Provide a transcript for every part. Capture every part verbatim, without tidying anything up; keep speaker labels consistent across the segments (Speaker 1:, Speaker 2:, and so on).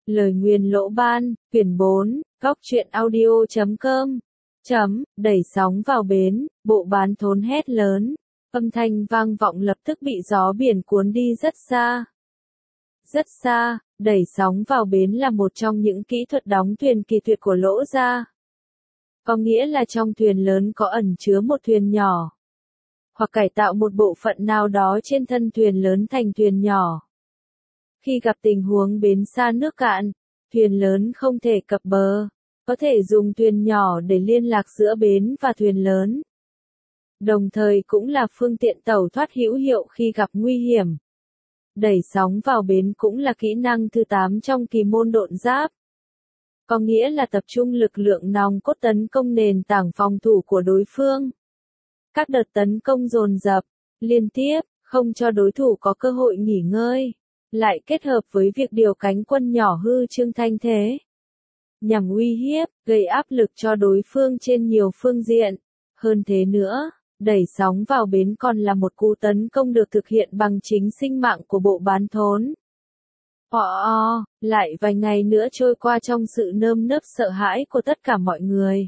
Speaker 1: Lời nguyền lỗ ban, quyển bốn, góc truyện audio chấm com. Chấm, đẩy sóng vào bến, bộ bán thốn hét lớn. Âm thanh vang vọng lập tức bị gió biển cuốn đi rất xa. Rất xa, đẩy sóng vào bến là một trong những kỹ thuật đóng thuyền kỳ tuyệt của Lỗ gia. Có nghĩa là trong thuyền lớn có ẩn chứa một thuyền nhỏ. Hoặc cải tạo một bộ phận nào đó trên thân thuyền lớn thành thuyền nhỏ. Khi gặp tình huống bến xa nước cạn, thuyền lớn không thể cập bờ, có thể dùng thuyền nhỏ để liên lạc giữa bến và thuyền lớn. Đồng thời cũng là phương tiện tẩu thoát hữu hiệu khi gặp nguy hiểm. Đẩy sóng vào bến cũng là kỹ năng thứ tám trong kỳ môn độn giáp. Có nghĩa là tập trung lực lượng nòng cốt tấn công nền tảng phòng thủ của đối phương. Các đợt tấn công dồn dập, liên tiếp, không cho đối thủ có cơ hội nghỉ ngơi, lại kết hợp với việc điều cánh quân nhỏ hư trương thanh thế. Nhằm uy hiếp, gây áp lực cho đối phương trên nhiều phương diện. Hơn thế nữa, đẩy sóng vào bến còn là một cú tấn công được thực hiện bằng chính sinh mạng của bộ bán thốn. Ồ, oh, lại vài ngày nữa trôi qua trong sự nơm nớp sợ hãi của tất cả mọi người.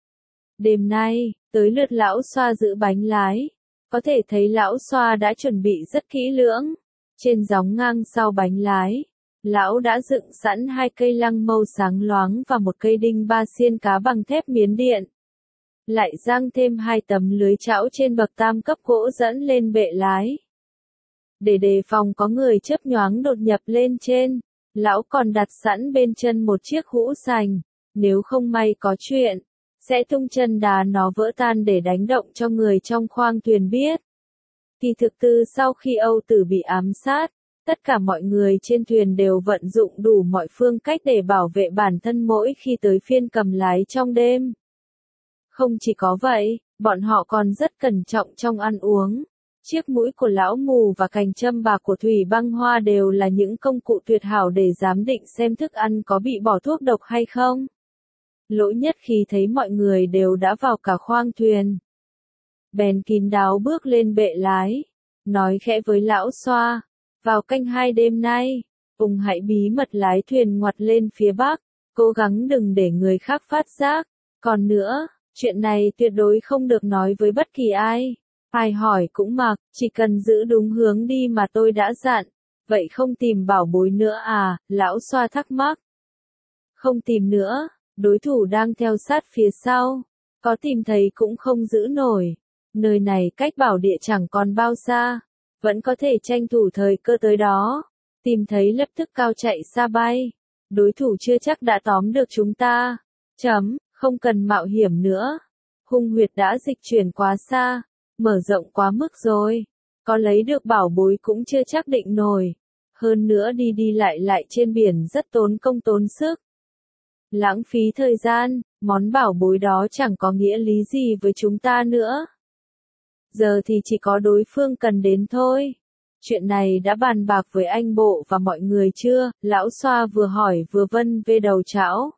Speaker 1: Đêm nay, tới lượt lão xoa giữ bánh lái. Có thể thấy lão xoa đã chuẩn bị rất kỹ lưỡng. Trên gióng ngang sau bánh lái, lão đã dựng sẵn hai cây lăng mâu sáng loáng và một cây đinh ba xiên cá bằng thép miến điện. Lại giăng thêm hai tấm lưới chảo trên bậc tam cấp gỗ dẫn lên bệ lái. Để đề phòng có người chớp nhoáng đột nhập lên trên, lão còn đặt sẵn bên chân một chiếc hũ sành, nếu không may có chuyện, sẽ tung chân đá nó vỡ tan để đánh động cho người trong khoang thuyền biết. Kỳ thực từ sau khi Âu Tử bị ám sát, tất cả mọi người trên thuyền đều vận dụng đủ mọi phương cách để bảo vệ bản thân mỗi khi tới phiên cầm lái trong đêm. Không chỉ có vậy, bọn họ còn rất cẩn trọng trong ăn uống. Chiếc mũi của lão mù và cành châm bạc của Thủy Băng Hoa đều là những công cụ tuyệt hảo để giám định xem thức ăn có bị bỏ thuốc độc hay không. Lỗ Nhất khi thấy mọi người đều đã vào cả khoang thuyền, bèn kín đáo bước lên bệ lái, nói khẽ với lão xoa, vào canh hai đêm nay, ông hãy bí mật lái thuyền ngoặt lên phía bắc, cố gắng đừng để người khác phát giác, còn nữa, chuyện này tuyệt đối không được nói với bất kỳ ai. Ai hỏi cũng mặc, chỉ cần giữ đúng hướng đi mà tôi đã dặn. Vậy không tìm bảo bối nữa à, lão xoa thắc mắc. Không tìm nữa, đối thủ đang theo sát phía sau. Có tìm thấy cũng không giữ nổi. Nơi này cách bảo địa chẳng còn bao xa. Vẫn có thể tranh thủ thời cơ tới đó. Tìm thấy lập tức cao chạy xa bay. Đối thủ chưa chắc đã tóm được chúng ta. Chấm, không cần mạo hiểm nữa. Hung huyệt đã dịch chuyển quá xa. Mở rộng quá mức rồi, có lấy được bảo bối cũng chưa chắc định nổi, hơn nữa đi đi lại lại trên biển rất tốn công tốn sức. Lãng phí thời gian, món bảo bối đó chẳng có nghĩa lý gì với chúng ta nữa. Giờ thì chỉ có đối phương cần đến thôi. Chuyện này đã bàn bạc với anh bộ và mọi người chưa? Lão xoa vừa hỏi vừa vân về đầu chảo.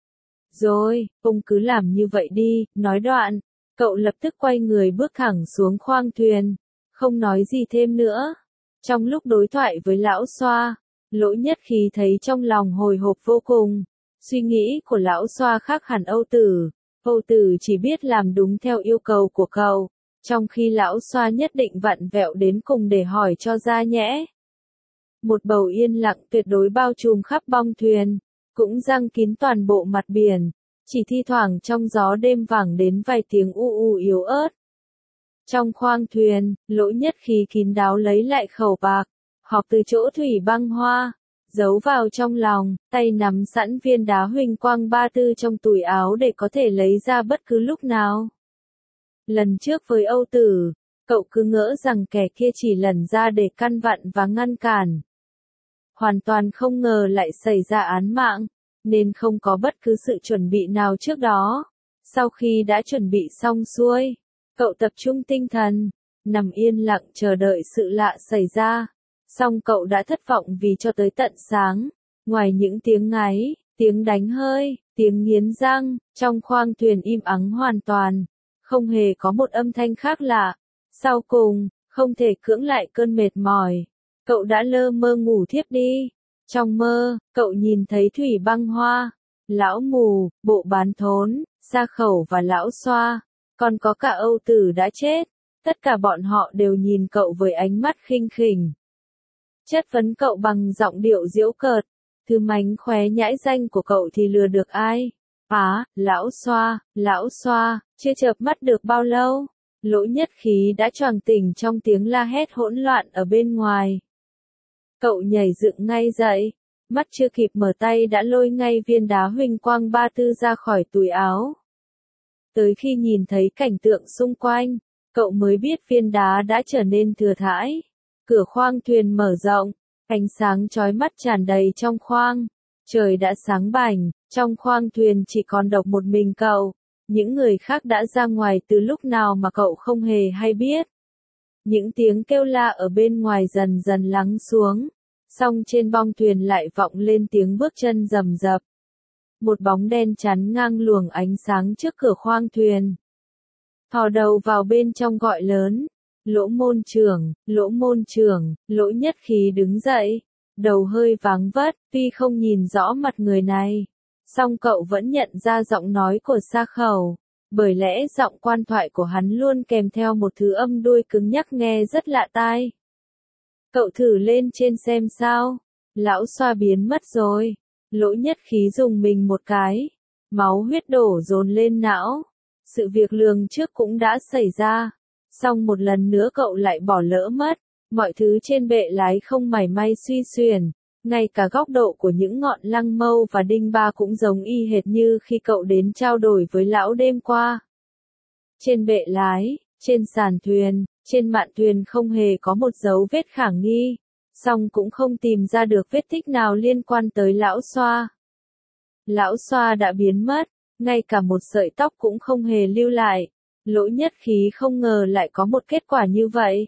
Speaker 1: Rồi, ông cứ làm như vậy đi, nói đoạn. Cậu lập tức quay người bước thẳng xuống khoang thuyền, không nói gì thêm nữa. Trong lúc đối thoại với lão xoa, Lỗ Nhất khi thấy trong lòng hồi hộp vô cùng. Suy nghĩ của lão xoa khác hẳn Âu Tử. Âu Tử chỉ biết làm đúng theo yêu cầu của cậu, trong khi lão xoa nhất định vặn vẹo đến cùng để hỏi cho ra nhẽ. Một bầu yên lặng tuyệt đối bao trùm khắp bong thuyền, cũng giăng kín toàn bộ mặt biển. Chỉ thi thoảng trong gió đêm vẳng đến vài tiếng u u yếu ớt. Trong khoang thuyền, Lỗ Nhất khi kín đáo lấy lại khẩu bạc, họp từ chỗ Thủy Băng Hoa, giấu vào trong lòng, tay nắm sẵn viên đá huỳnh quang ba tư trong túi áo để có thể lấy ra bất cứ lúc nào. Lần trước với Âu Tử, cậu cứ ngỡ rằng kẻ kia chỉ lẩn ra để căn vặn và ngăn cản. Hoàn toàn không ngờ lại xảy ra án mạng. Nên không có bất cứ sự chuẩn bị nào trước đó. Sau khi đã chuẩn bị xong xuôi, cậu tập trung tinh thần, nằm yên lặng chờ đợi sự lạ xảy ra. Xong cậu đã thất vọng vì cho tới tận sáng, ngoài những tiếng ngáy, tiếng đánh hơi, tiếng nghiến răng, trong khoang thuyền im ắng hoàn toàn, không hề có một âm thanh khác lạ. Sau cùng, không thể cưỡng lại cơn mệt mỏi, cậu đã lơ mơ ngủ thiếp đi. Trong mơ, cậu nhìn thấy Thủy Băng Hoa, Lão Mù, Bộ Bán Thốn, Sa Khẩu và Lão Xoa, còn có cả Âu Tử đã chết. Tất cả bọn họ đều nhìn cậu với ánh mắt khinh khỉnh. Chất vấn cậu bằng giọng điệu giễu cợt. Thứ mánh khóe nhãi danh của cậu thì lừa được ai? Á, Lão Xoa, Lão Xoa, chưa chợp mắt được bao lâu, Lỗ Nhất Khí đã choàng tỉnh trong tiếng la hét hỗn loạn ở bên ngoài. Cậu nhảy dựng ngay dậy, mắt chưa kịp mở tay đã lôi ngay viên đá huỳnh quang ba tư ra khỏi túi áo. Tới khi nhìn thấy cảnh tượng xung quanh, cậu mới biết viên đá đã trở nên thừa thãi. Cửa khoang thuyền mở rộng, ánh sáng chói mắt tràn đầy trong khoang. Trời đã sáng bảnh, trong khoang thuyền chỉ còn độc một mình cậu. Những người khác đã ra ngoài từ lúc nào mà cậu không hề hay biết. Những tiếng kêu la ở bên ngoài dần dần lắng xuống. Song trên bong thuyền lại vọng lên tiếng bước chân rầm rập. Một bóng đen chắn ngang luồng ánh sáng trước cửa khoang thuyền. Thò đầu vào bên trong gọi lớn. Lỗ môn trưởng, Lỗ môn trưởng, Lỗ Nhất Khí đứng dậy. Đầu hơi váng vất, tuy không nhìn rõ mặt người này. Song cậu vẫn nhận ra giọng nói của Sa Khẩu. Bởi lẽ giọng quan thoại của hắn luôn kèm theo một thứ âm đuôi cứng nhắc nghe rất lạ tai. Cậu thử lên trên xem sao. Lão Xoa biến mất rồi. Lỗ Nhất Khí dùng mình một cái. Máu huyết đổ dồn lên não. Sự việc lường trước cũng đã xảy ra. Song một lần nữa cậu lại bỏ lỡ mất. Mọi thứ trên bệ lái không mảy may suy xuyển. Ngay cả góc độ của những ngọn lăng mâu và đinh ba cũng giống y hệt như khi cậu đến trao đổi với lão đêm qua. Trên bệ lái, trên sàn thuyền, trên mạn thuyền không hề có một dấu vết khả nghi. Song cũng không tìm ra được vết tích nào liên quan tới Lão Xoa. Lão Xoa đã biến mất, ngay cả một sợi tóc cũng không hề lưu lại. Lỗ Nhất Khí không ngờ lại có một kết quả như vậy.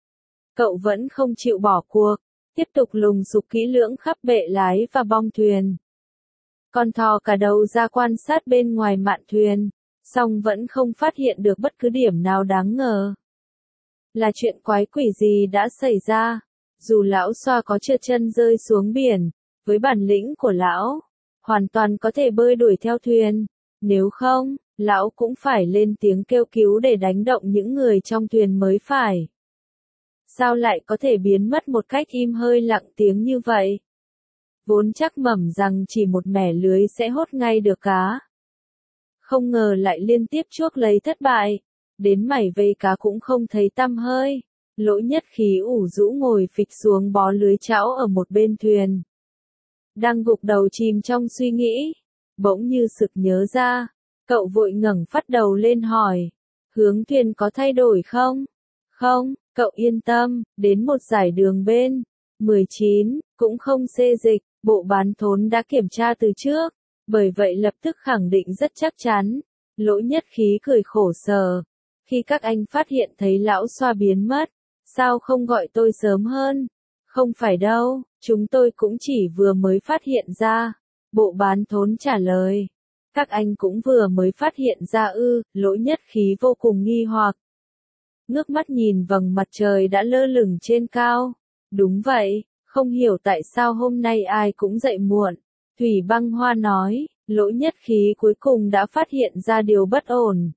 Speaker 1: Cậu vẫn không chịu bỏ cuộc, tiếp tục lùng sục kỹ lưỡng khắp bệ lái và bong thuyền. Con thò cả đầu ra quan sát bên ngoài mạn thuyền, song vẫn không phát hiện được bất cứ điểm nào đáng ngờ. Là chuyện quái quỷ gì đã xảy ra? Dù Lão Xoa có trượt chân rơi xuống biển, với bản lĩnh của lão, hoàn toàn có thể bơi đuổi theo thuyền. Nếu không, lão cũng phải lên tiếng kêu cứu để đánh động những người trong thuyền mới phải. Sao lại có thể biến mất một cách im hơi lặng tiếng như vậy? Vốn chắc mẩm rằng chỉ một mẻ lưới sẽ hốt ngay được cá. Không ngờ lại liên tiếp chuốc lấy thất bại. Đến mảy vây cá cũng không thấy tăm hơi. Lỗ Nhất Khí ủ rũ ngồi phịch xuống bó lưới chảo ở một bên thuyền. Đang gục đầu chìm trong suy nghĩ. Bỗng như sực nhớ ra. Cậu vội ngẩng phát đầu lên hỏi. Hướng thuyền có thay đổi không? Không, cậu yên tâm, đến một dải đường bên. mười chín, cũng không xê dịch, Bộ Bán Thốn đã kiểm tra từ trước. Bởi vậy lập tức khẳng định rất chắc chắn. Lỗ Nhất Khí cười khổ sở. Khi các anh phát hiện thấy Lão Xoa biến mất, sao không gọi tôi sớm hơn? Không phải đâu, chúng tôi cũng chỉ vừa mới phát hiện ra. Bộ Bán Thốn trả lời. Các anh cũng vừa mới phát hiện ra ư? Lỗ Nhất Khí vô cùng nghi hoặc. Ngước mắt nhìn vầng mặt trời đã lơ lửng trên cao. Đúng vậy, không hiểu tại sao hôm nay ai cũng dậy muộn. Thủy Băng Hoa nói. Lỗ Nhất Khí cuối cùng đã phát hiện ra điều bất ổn.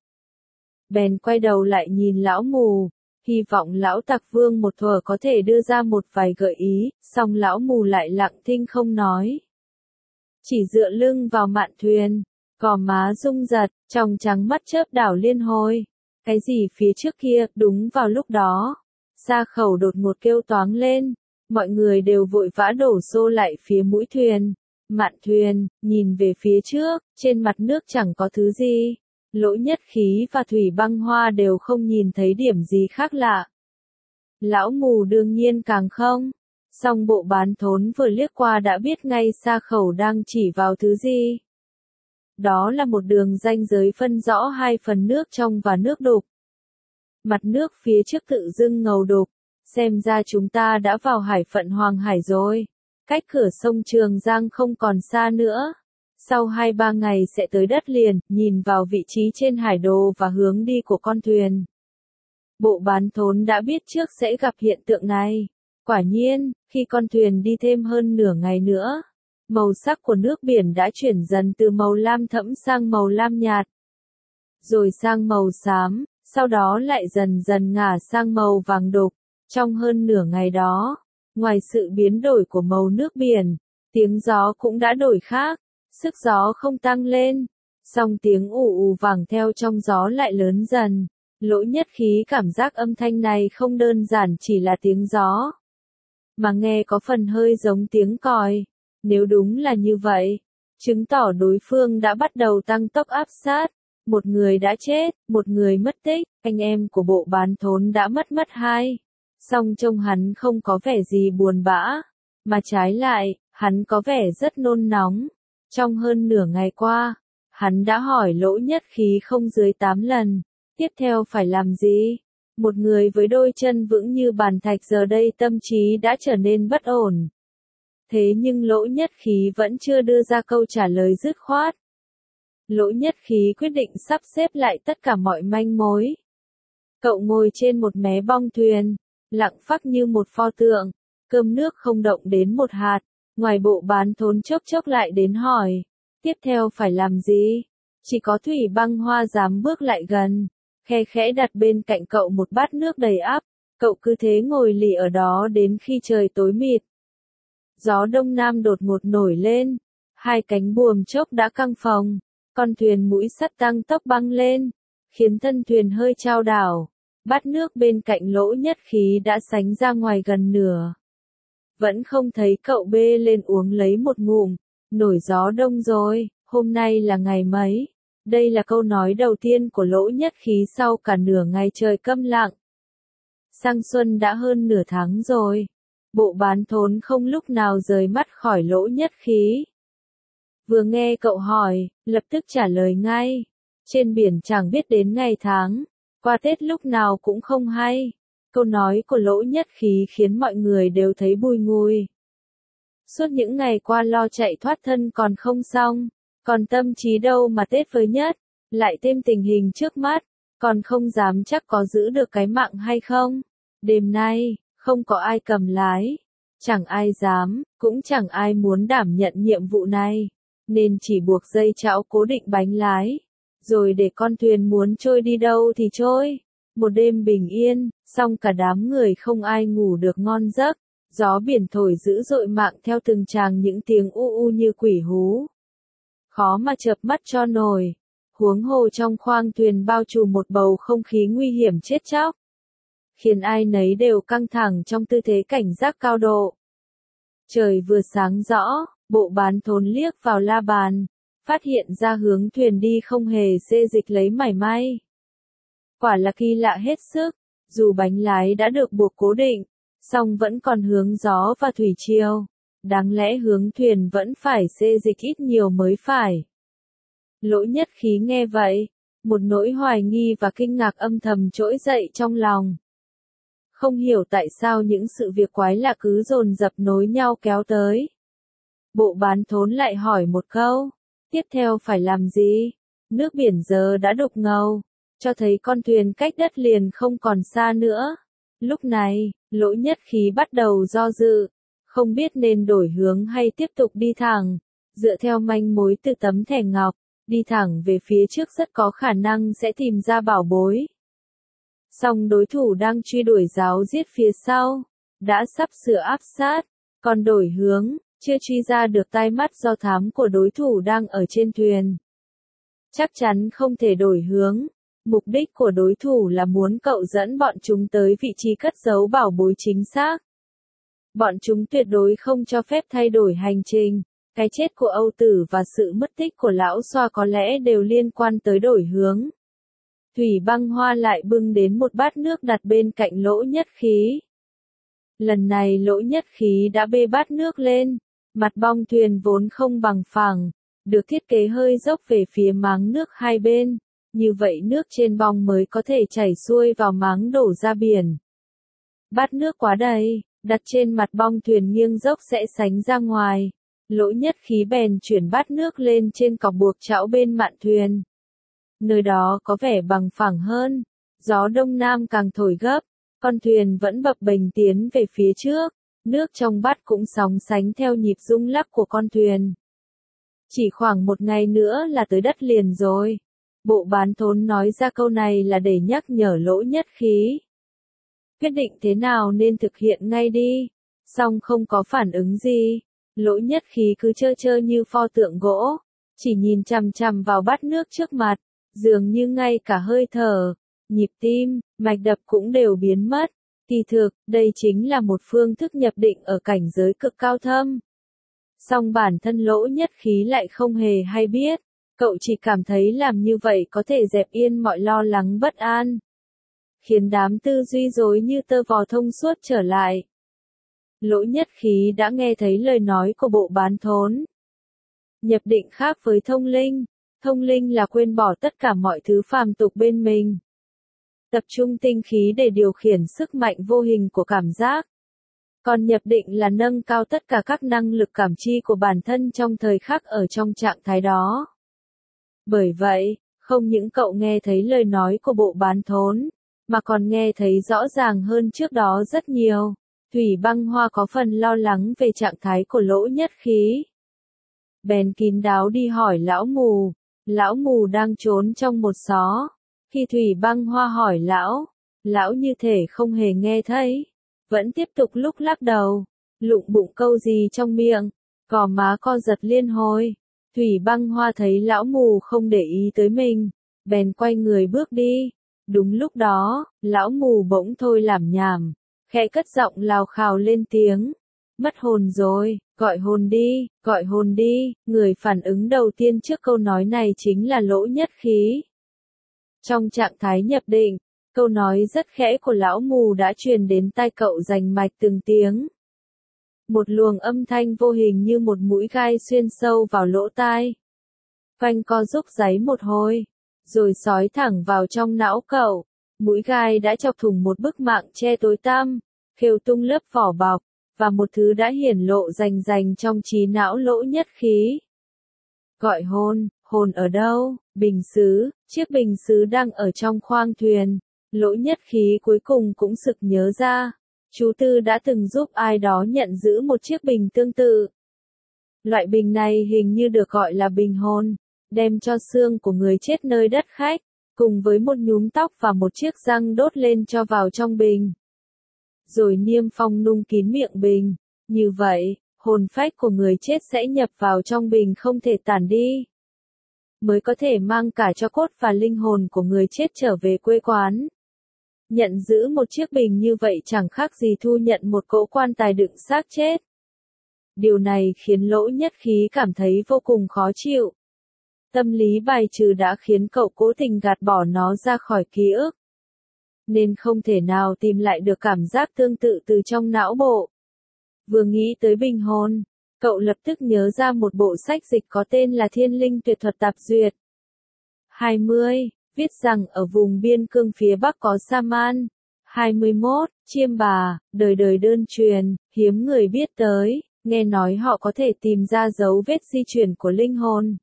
Speaker 1: Bèn quay đầu lại nhìn Lão Mù, hy vọng Lão Tặc Vương một thuở có thể đưa ra một vài gợi ý, song Lão Mù lại lặng thinh không nói. Chỉ dựa lưng vào mạn thuyền, gò má rung giật, tròng trắng mắt chớp đảo liên hồi. Cái gì phía trước kia? Đúng vào lúc đó, Sa Khẩu đột ngột kêu toáng lên, mọi người đều vội vã đổ xô lại phía mũi thuyền. Mạn thuyền, nhìn về phía trước, trên mặt nước chẳng có thứ gì. Lỗ Nhất Khí và Thủy Băng Hoa đều không nhìn thấy điểm gì khác lạ. Lão Mù đương nhiên càng không. Song Bộ Bán Thốn vừa liếc qua đã biết ngay Sa Khẩu đang chỉ vào thứ gì. Đó là một đường ranh giới phân rõ hai phần nước trong và nước đục. Mặt nước phía trước tự dưng ngầu đục. Xem ra chúng ta đã vào hải phận Hoàng Hải rồi. Cách cửa sông Trường Giang không còn xa nữa. Sau hai ba ngày sẽ tới đất liền, nhìn vào vị trí trên hải đồ và hướng đi của con thuyền. Bộ Bán Thốn đã biết trước sẽ gặp hiện tượng này. Quả nhiên, khi con thuyền đi thêm hơn nửa ngày nữa, màu sắc của nước biển đã chuyển dần từ màu lam thẫm sang màu lam nhạt, rồi sang màu xám, sau đó lại dần dần ngả sang màu vàng đục. Trong hơn nửa ngày đó, ngoài sự biến đổi của màu nước biển, tiếng gió cũng đã đổi khác, sức gió không tăng lên, song tiếng ù ù vàng theo trong gió lại lớn dần. Lỗ Nhất Khí cảm giác âm thanh này không đơn giản chỉ là tiếng gió, mà nghe có phần hơi giống tiếng còi. Nếu đúng là như vậy, chứng tỏ đối phương đã bắt đầu tăng tốc áp sát. Một người đã chết, một người mất tích, anh em của Bộ Bán Thốn đã mất mất hai. Song trông hắn không có vẻ gì buồn bã, mà trái lại, hắn có vẻ rất nôn nóng. Trong hơn nửa ngày qua, hắn đã hỏi Lỗ Nhất Khí không dưới tám lần, tiếp theo phải làm gì? Một người với đôi chân vững như bàn thạch giờ đây tâm trí đã trở nên bất ổn. Thế nhưng Lỗ Nhất Khí vẫn chưa đưa ra câu trả lời dứt khoát. Lỗ Nhất Khí quyết định sắp xếp lại tất cả mọi manh mối. Cậu ngồi trên một mé bong thuyền, lặng phắc như một pho tượng, cơm nước không động đến một hạt. Ngoài Bộ Bán Thốn chốc chốc lại đến hỏi, tiếp theo phải làm gì? Chỉ có Thủy Băng Hoa dám bước lại gần, khe khẽ đặt bên cạnh cậu một bát nước đầy ắp. Cậu cứ thế ngồi lì ở đó đến khi trời tối mịt. Gió đông nam đột ngột nổi lên, hai cánh buồm chốc đã căng phồng, con thuyền mũi sắt tăng tốc băng lên, khiến thân thuyền hơi chao đảo. Bát nước bên cạnh Lỗ Nhất Khí đã sánh ra ngoài gần nửa. Vẫn không thấy cậu bê lên uống lấy một ngụm. Nổi gió đông rồi, hôm nay là ngày mấy? Đây là câu nói đầu tiên của Lỗ Nhất Khí sau cả nửa ngày trời câm lặng. Sang xuân đã hơn nửa tháng rồi. Bộ Bán Thốn không lúc nào rời mắt khỏi Lỗ Nhất Khí. Vừa nghe cậu hỏi, lập tức trả lời ngay. Trên biển chẳng biết đến ngày tháng, qua Tết lúc nào cũng không hay. Câu nói của Lỗ Nhất Khí khiến mọi người đều thấy bùi ngùi. Suốt những ngày qua lo chạy thoát thân còn không xong, còn tâm trí đâu mà Tết với nhất, lại thêm tình hình trước mắt, còn không dám chắc có giữ được cái mạng hay không. Đêm nay, không có ai cầm lái, chẳng ai dám, cũng chẳng ai muốn đảm nhận nhiệm vụ này, nên chỉ buộc dây chảo cố định bánh lái, rồi để con thuyền muốn trôi đi đâu thì trôi. Một đêm bình yên, song cả đám người không ai ngủ được ngon giấc. Gió biển thổi dữ dội mạng theo từng tràng những tiếng u u như quỷ hú. Khó mà chợp mắt cho nổi. Huống hồ trong khoang thuyền bao trùm một bầu không khí nguy hiểm chết chóc, khiến ai nấy đều căng thẳng trong tư thế cảnh giác cao độ. Trời vừa sáng rõ, Bộ Bán Thốn liếc vào la bàn, phát hiện ra hướng thuyền đi không hề xê dịch lấy mảy may. Quả là kỳ lạ hết sức, dù bánh lái đã được buộc cố định, song vẫn còn hướng gió và thủy triều. Đáng lẽ hướng thuyền vẫn phải xê dịch ít nhiều mới phải. Lỗ Nhất Khí nghe vậy, một nỗi hoài nghi và kinh ngạc âm thầm trỗi dậy trong lòng. Không hiểu tại sao những sự việc quái lạ cứ dồn dập nối nhau kéo tới. Bộ Bán Thốn lại hỏi một câu, tiếp theo phải làm gì? Nước biển giờ đã đục ngầu, cho thấy con thuyền cách đất liền không còn xa nữa. Lúc này, Lỗ Nhất Khí bắt đầu do dự, không biết nên đổi hướng hay tiếp tục đi thẳng. Dựa theo manh mối từ tấm thẻ ngọc, đi thẳng về phía trước rất có khả năng sẽ tìm ra bảo bối. Song đối thủ đang truy đuổi giáo giết phía sau, đã sắp sửa áp sát, còn đổi hướng, chưa truy ra được tai mắt do thám của đối thủ đang ở trên thuyền. Chắc chắn không thể đổi hướng. Mục đích của đối thủ là muốn cậu dẫn bọn chúng tới vị trí cất giấu bảo bối chính xác. Bọn chúng tuyệt đối không cho phép thay đổi hành trình. Cái chết của Âu Tử và sự mất tích của Lão Xoa có lẽ đều liên quan tới đổi hướng. Thủy Băng Hoa lại bưng đến một bát nước đặt bên cạnh Lỗ Nhất Khí. Lần này Lỗ Nhất Khí đã bê bát nước lên. Mặt bong thuyền vốn không bằng phẳng, được thiết kế hơi dốc về phía máng nước hai bên. Như vậy nước trên bong mới có thể chảy xuôi vào máng đổ ra biển. Bát nước quá đầy, đặt trên mặt bong thuyền nghiêng dốc sẽ sánh ra ngoài. Lỗ Nhất Khí bèn chuyển bát nước lên trên cọc buộc chảo bên mạn thuyền. Nơi đó có vẻ bằng phẳng hơn, gió đông nam càng thổi gấp, con thuyền vẫn bập bềnh tiến về phía trước. nước trong bát cũng sóng sánh theo nhịp rung lắc của con thuyền. Chỉ khoảng một ngày nữa là tới đất liền rồi. Bộ bán thốn nói ra câu này là để nhắc nhở Lỗ Nhất Khí. Quyết định thế nào nên thực hiện ngay đi. Song không có phản ứng gì. Lỗ Nhất Khí cứ trơ trơ như pho tượng gỗ. Chỉ nhìn chằm chằm vào bát nước trước mặt. Dường như ngay cả hơi thở, nhịp tim, mạch đập cũng đều biến mất. Kỳ thực, đây chính là một phương thức nhập định ở cảnh giới cực cao thâm. Song bản thân Lỗ Nhất Khí lại không hề hay biết. Cậu chỉ cảm thấy làm như vậy có thể dẹp yên mọi lo lắng bất an. Khiến đám tư duy rối như tơ vò thông suốt trở lại. Lỗ Nhất Khí đã nghe thấy lời nói của bộ bán thốn. Nhập định khác với thông linh. Thông linh là quên bỏ tất cả mọi thứ phàm tục bên mình. Tập trung tinh khí để điều khiển sức mạnh vô hình của cảm giác. Còn nhập định là nâng cao tất cả các năng lực cảm chi của bản thân trong thời khắc ở trong trạng thái đó. Bởi vậy, không những cậu nghe thấy lời nói của bộ bán thốn, mà còn nghe thấy rõ ràng hơn trước đó rất nhiều. Thủy Băng Hoa có phần lo lắng về trạng thái của Lỗ Nhất Khí. Bèn kín đáo đi hỏi lão mù. Lão mù đang trốn trong một xó. Khi Thủy Băng Hoa hỏi lão, lão như thể không hề nghe thấy. Vẫn tiếp tục lúc lắc đầu, lụng bụng câu gì trong miệng, gò má co giật liên hồi. Thủy Băng Hoa thấy lão mù không để ý tới mình, bèn quay người bước đi. Đúng lúc đó, lão mù bỗng thôi làm nhảm, khẽ cất giọng lào khào lên tiếng. Mất hồn rồi, gọi hồn đi, gọi hồn đi. Người phản ứng đầu tiên trước câu nói này chính là Lỗ Nhất Khí. Trong trạng thái nhập định, câu nói rất khẽ của lão mù đã truyền đến tai cậu rành mạch từng tiếng. Một luồng âm thanh vô hình như một mũi gai xuyên sâu vào lỗ tai. Phanh co rúc giấy một hồi, rồi xói thẳng vào trong não cậu. Mũi gai đã chọc thủng một bức mạng che tối tăm, khêu tung lớp vỏ bọc, và một thứ đã hiển lộ rành rành trong trí não Lỗ Nhất Khí. Gọi hồn, hồn ở đâu? Bình sứ, chiếc bình sứ đang ở trong khoang thuyền. Lỗ Nhất Khí cuối cùng cũng sực nhớ ra. Chú Tư đã từng giúp ai đó nhận giữ một chiếc bình tương tự. Loại bình này hình như được gọi là bình hồn, đem cho xương của người chết nơi đất khách, cùng với một nhúm tóc và một chiếc răng đốt lên cho vào trong bình. Rồi niêm phong nung kín miệng bình. Như vậy, hồn phách của người chết sẽ nhập vào trong bình không thể tản đi. Mới có thể mang cả tro cốt và linh hồn của người chết trở về quê quán. Nhận giữ một chiếc bình như vậy chẳng khác gì thu nhận một cỗ quan tài đựng xác chết. Điều này khiến Lỗ Nhất Khí cảm thấy vô cùng khó chịu. Tâm lý bài trừ đã khiến cậu cố tình gạt bỏ nó ra khỏi ký ức. Nên không thể nào tìm lại được cảm giác tương tự từ trong não bộ. Vừa nghĩ tới bình hồn, cậu lập tức nhớ ra một bộ sách dịch có tên là Thiên Linh Tuyệt Thuật Tạp Duyệt. hai mươi, viết rằng ở vùng biên cương phía Bắc có Sa-man. hai mươi mốt, chiêm bà, đời đời đơn truyền, hiếm người biết tới, nghe nói họ có thể tìm ra dấu vết di chuyển của linh hồn.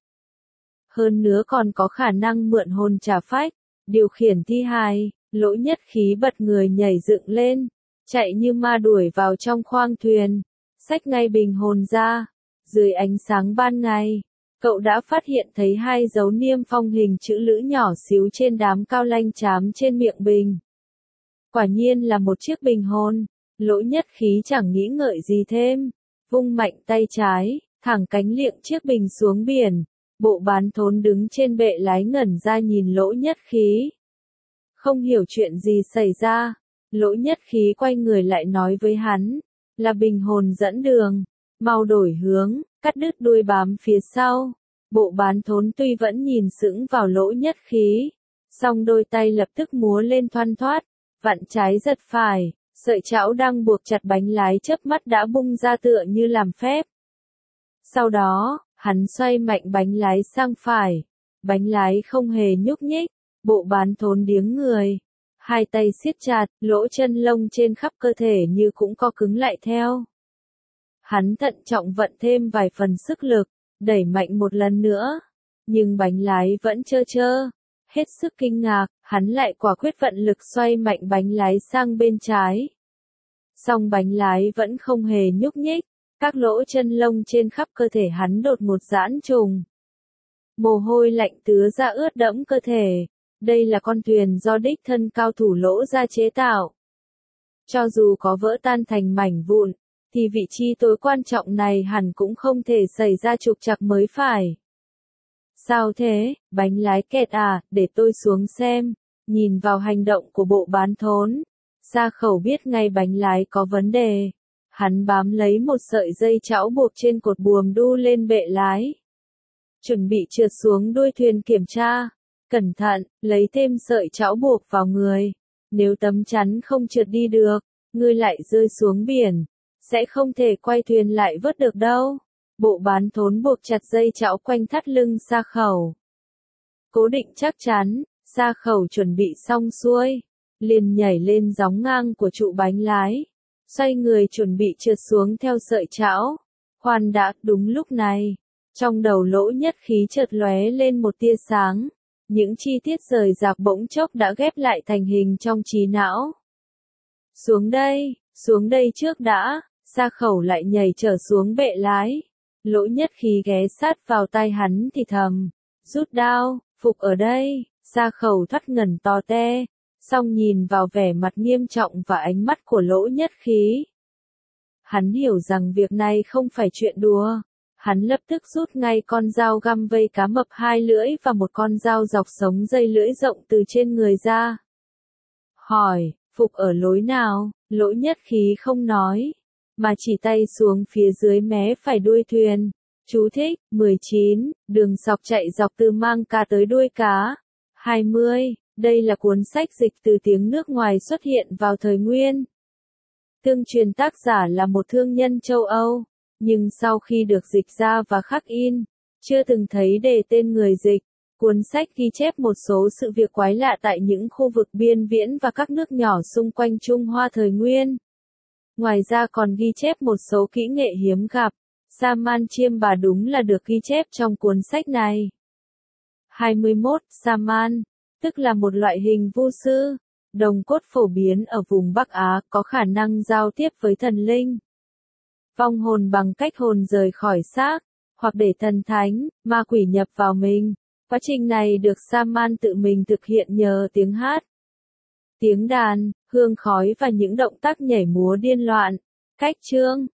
Speaker 1: Hơn nữa còn có khả năng mượn hồn trả phách, điều khiển thi hài. Lỗ Nhất Khí bật người nhảy dựng lên, chạy như ma đuổi vào trong khoang thuyền, xách ngay bình hồn ra. Dưới ánh sáng ban ngày, cậu đã phát hiện thấy hai dấu niêm phong hình chữ lữ nhỏ xíu trên đám cao lanh chám trên miệng bình. Quả nhiên là một chiếc bình hồn. Lỗ Nhất Khí chẳng nghĩ ngợi gì thêm, vung mạnh tay trái, thẳng cánh liệng chiếc bình xuống biển. Bộ bán thốn đứng trên bệ lái ngẩn ra nhìn Lỗ Nhất Khí. Không hiểu chuyện gì xảy ra, Lỗ Nhất Khí quay người lại nói với hắn, là bình hồn dẫn đường, mau đổi hướng, cắt đứt đuôi bám phía sau. Bộ bán thốn tuy vẫn nhìn sững vào Lỗ Nhất Khí, song đôi tay lập tức múa lên thoăn thoắt, vặn trái giật phải, sợi chảo đang buộc chặt bánh lái chớp mắt đã bung ra tựa như làm phép. Sau đó, hắn xoay mạnh bánh lái sang phải, bánh lái không hề nhúc nhích. Bộ bán thốn điếng người, hai tay siết chặt, lỗ chân lông trên khắp cơ thể như cũng co cứng lại theo. Hắn thận trọng vận thêm vài phần sức lực, đẩy mạnh một lần nữa, nhưng bánh lái vẫn trơ trơ. Hết sức kinh ngạc, hắn lại quả quyết vận lực xoay mạnh bánh lái sang bên trái. Song bánh lái vẫn không hề nhúc nhích, các lỗ chân lông trên khắp cơ thể hắn đột ngột giãn trùng. Mồ hôi lạnh tứa ra ướt đẫm cơ thể, đây là con thuyền do đích thân cao thủ Lỗ Gia chế tạo. Cho dù có vỡ tan thành mảnh vụn, thì vị trí tối quan trọng này hẳn cũng không thể xảy ra trục trặc mới phải. Sao thế, bánh lái kẹt à, để tôi xuống xem. Nhìn vào hành động của bộ bán thốn, Sa Khẩu biết ngay bánh lái có vấn đề. Hắn bám lấy một sợi dây trão buộc trên cột buồm đu lên bệ lái. Chuẩn bị trượt xuống đuôi thuyền kiểm tra. Cẩn thận, lấy thêm sợi trão buộc vào người. Nếu tấm chắn không trượt đi được, ngươi lại rơi xuống biển, sẽ không thể quay thuyền lại vớt được đâu. Bộ bán thốn buộc chặt dây trão quanh thắt lưng Sa Khẩu. Cố định chắc chắn, Sa Khẩu chuẩn bị xong xuôi, liền nhảy lên gióng ngang của trụ bánh lái, xoay người chuẩn bị trượt xuống theo sợi trão. Khoan đã, đúng lúc này, trong đầu Lỗ Nhất Khí chợt lóe lên một tia sáng, những chi tiết rời rạc bỗng chốc đã ghép lại thành hình trong trí não. Xuống đây, xuống đây trước đã, Sa Khẩu lại nhảy trở xuống bệ lái. Lỗ Nhất Khí ghé sát vào tai hắn thì thầm, rút đao, phục ở đây. Sa Khẩu thoát ngẩn to te, song nhìn vào vẻ mặt nghiêm trọng và ánh mắt của Lỗ Nhất Khí. Hắn hiểu rằng việc này không phải chuyện đùa. Hắn lập tức rút ngay con dao găm vây cá mập hai lưỡi và một con dao dọc sống dây lưỡi rộng từ trên người ra. Hỏi, phục ở lối nào? Lỗ Nhất Khí không nói, mà chỉ tay xuống phía dưới mé phải đuôi thuyền. Chú thích, mười chín, đường sọc chạy dọc từ mang cá tới đuôi cá. hai mươi, đây là cuốn sách dịch từ tiếng nước ngoài xuất hiện vào thời Nguyên. Tương truyền tác giả là một thương nhân châu Âu, nhưng sau khi được dịch ra và khắc in, chưa từng thấy đề tên người dịch. Cuốn sách ghi chép một số sự việc quái lạ tại những khu vực biên viễn và các nước nhỏ xung quanh Trung Hoa thời Nguyên. Ngoài ra còn ghi chép một số kỹ nghệ hiếm gặp. Sa-man chiêm bà đúng là được ghi chép trong cuốn sách này. hai mươi mốt. Sa-man, tức là một loại hình vu sư, đồng cốt phổ biến ở vùng Bắc Á, có khả năng giao tiếp với thần linh, vong hồn bằng cách hồn rời khỏi xác, hoặc để thần thánh, ma quỷ nhập vào mình. Quá trình này được Sa-man tự mình thực hiện nhờ tiếng hát, tiếng đàn, hương khói và những động tác nhảy múa điên loạn. Cách chương